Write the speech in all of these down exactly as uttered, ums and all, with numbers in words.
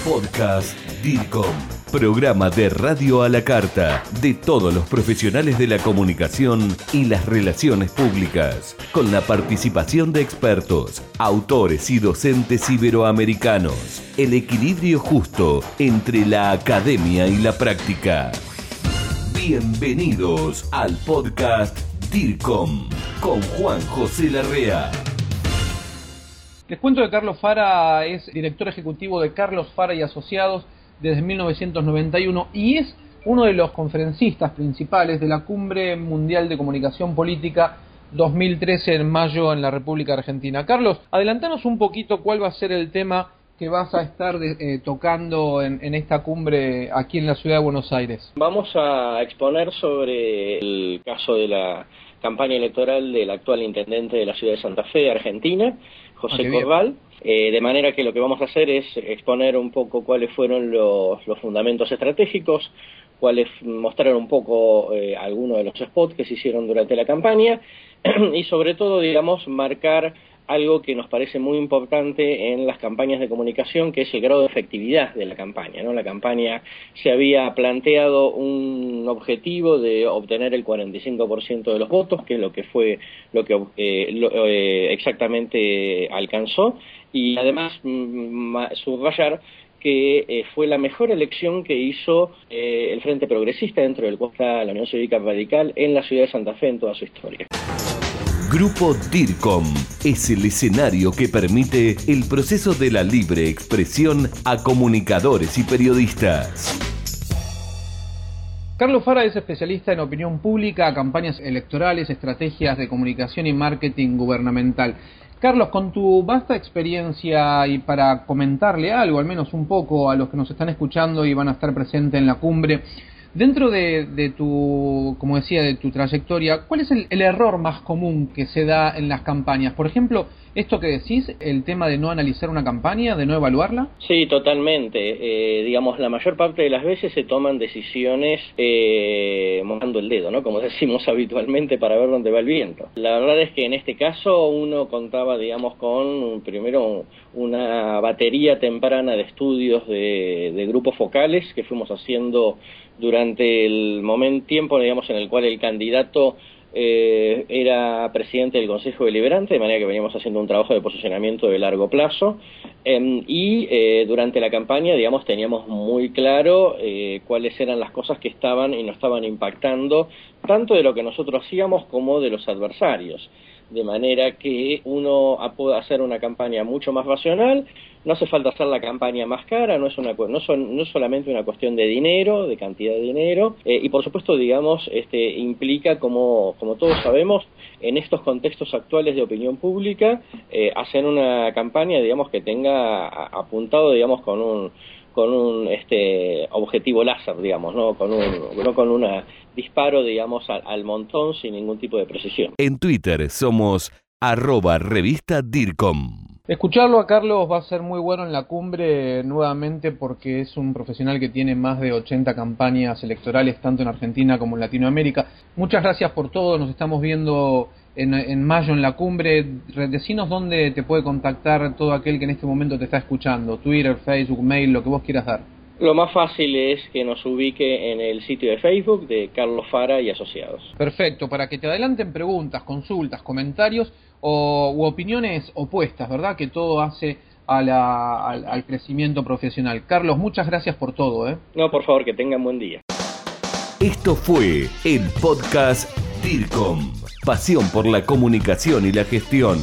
Podcast DIRCOM, programa de radio a la carta de todos los profesionales de la comunicación y las relaciones públicas, con la participación de expertos, autores y docentes iberoamericanos. El equilibrio justo entre la academia y la práctica. Bienvenidos al Podcast DIRCOM con Juan José Larrea. Les cuento que Carlos Fara es director ejecutivo de Carlos Fara y Asociados desde mil novecientos noventa y uno y es uno de los conferencistas principales de la Cumbre Mundial de Comunicación Política dos mil trece en mayo en la República Argentina. Carlos, adelantanos un poquito cuál va a ser el tema que vas a estar de, eh, tocando en, en esta cumbre aquí en la ciudad de Buenos Aires. Vamos a exponer sobre el caso de la campaña electoral del actual intendente de la ciudad de Santa Fe, Argentina, José ah, Corval, eh, de manera que lo que vamos a hacer es exponer un poco cuáles fueron los, los fundamentos estratégicos, cuáles mostrar un poco eh, algunos de los spots que se hicieron durante la campaña y sobre todo, digamos, marcar algo que nos parece muy importante en las campañas de comunicación, que es el grado de efectividad de la campaña, ¿no? La campaña se había planteado un objetivo de obtener el cuarenta y cinco por ciento de los votos, que es lo que fue lo que eh, lo, eh, exactamente alcanzó, y además mm, subrayar que eh, fue la mejor elección que hizo eh, el Frente Progresista, dentro del cual está la Unión Cívica Radical, en la ciudad de Santa Fe en toda su historia. Grupo DIRCOM es el escenario que permite el proceso de la libre expresión a comunicadores y periodistas. Carlos Fara es especialista en opinión pública, campañas electorales, estrategias de comunicación y marketing gubernamental. Carlos, con tu vasta experiencia y para comentarle algo, al menos un poco, a los que nos están escuchando y van a estar presentes en la cumbre, dentro de, de tu, como decía, de tu trayectoria, ¿cuál es el, el error más común que se da en las campañas? Por ejemplo, esto que decís, el tema de no analizar una campaña, de no evaluarla. Sí, totalmente. Eh, digamos, la mayor parte de las veces se toman decisiones eh, mojando el dedo, ¿no? Como decimos habitualmente, para ver dónde va el viento. La verdad es que en este caso uno contaba, digamos, con primero una batería temprana de estudios de, de grupos focales que fuimos haciendo durante el momento, tiempo, digamos, en el cual el candidato eh, era presidente del Consejo Deliberante, de manera que veníamos haciendo un trabajo de posicionamiento de largo plazo, eh, y eh, durante la campaña, digamos, teníamos muy claro eh, cuáles eran las cosas que estaban y nos estaban impactando, tanto de lo que nosotros hacíamos como de los adversarios. De manera que uno puede hacer una campaña mucho más racional, no hace falta hacer la campaña más cara, no es una no, son, no es solamente una cuestión de dinero, de cantidad de dinero, eh, y por supuesto, digamos, este implica, como, como todos sabemos, en estos contextos actuales de opinión pública, eh, hacer una campaña, digamos, que tenga apuntado, digamos, con un con un este objetivo láser, digamos, no con un no con un disparo, digamos, al, al montón sin ningún tipo de precisión. En Twitter somos arroba revista DIRCOM. Escucharlo a Carlos va a ser muy bueno en la cumbre nuevamente, porque es un profesional que tiene más de ochenta campañas electorales tanto en Argentina como en Latinoamérica. Muchas gracias por todo, nos estamos viendo en, en mayo en la cumbre. Decinos dónde te puede contactar todo aquel que en este momento te está escuchando, Twitter, Facebook, mail, lo que vos quieras dar. Lo más fácil es que nos ubique en el sitio de Facebook de Carlos Fara y Asociados. Perfecto, para que te adelanten preguntas, consultas, comentarios o u opiniones opuestas, ¿verdad? Que todo hace a la, al, al crecimiento profesional. Carlos, muchas gracias por todo, ¿eh? No, por favor, que tengan buen día. Esto fue el Podcast DIRCOM. Pasión por la comunicación y la gestión.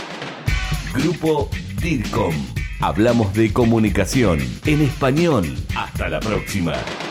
Grupo DIRCOM. Hablamos de comunicación en español. Hasta la próxima.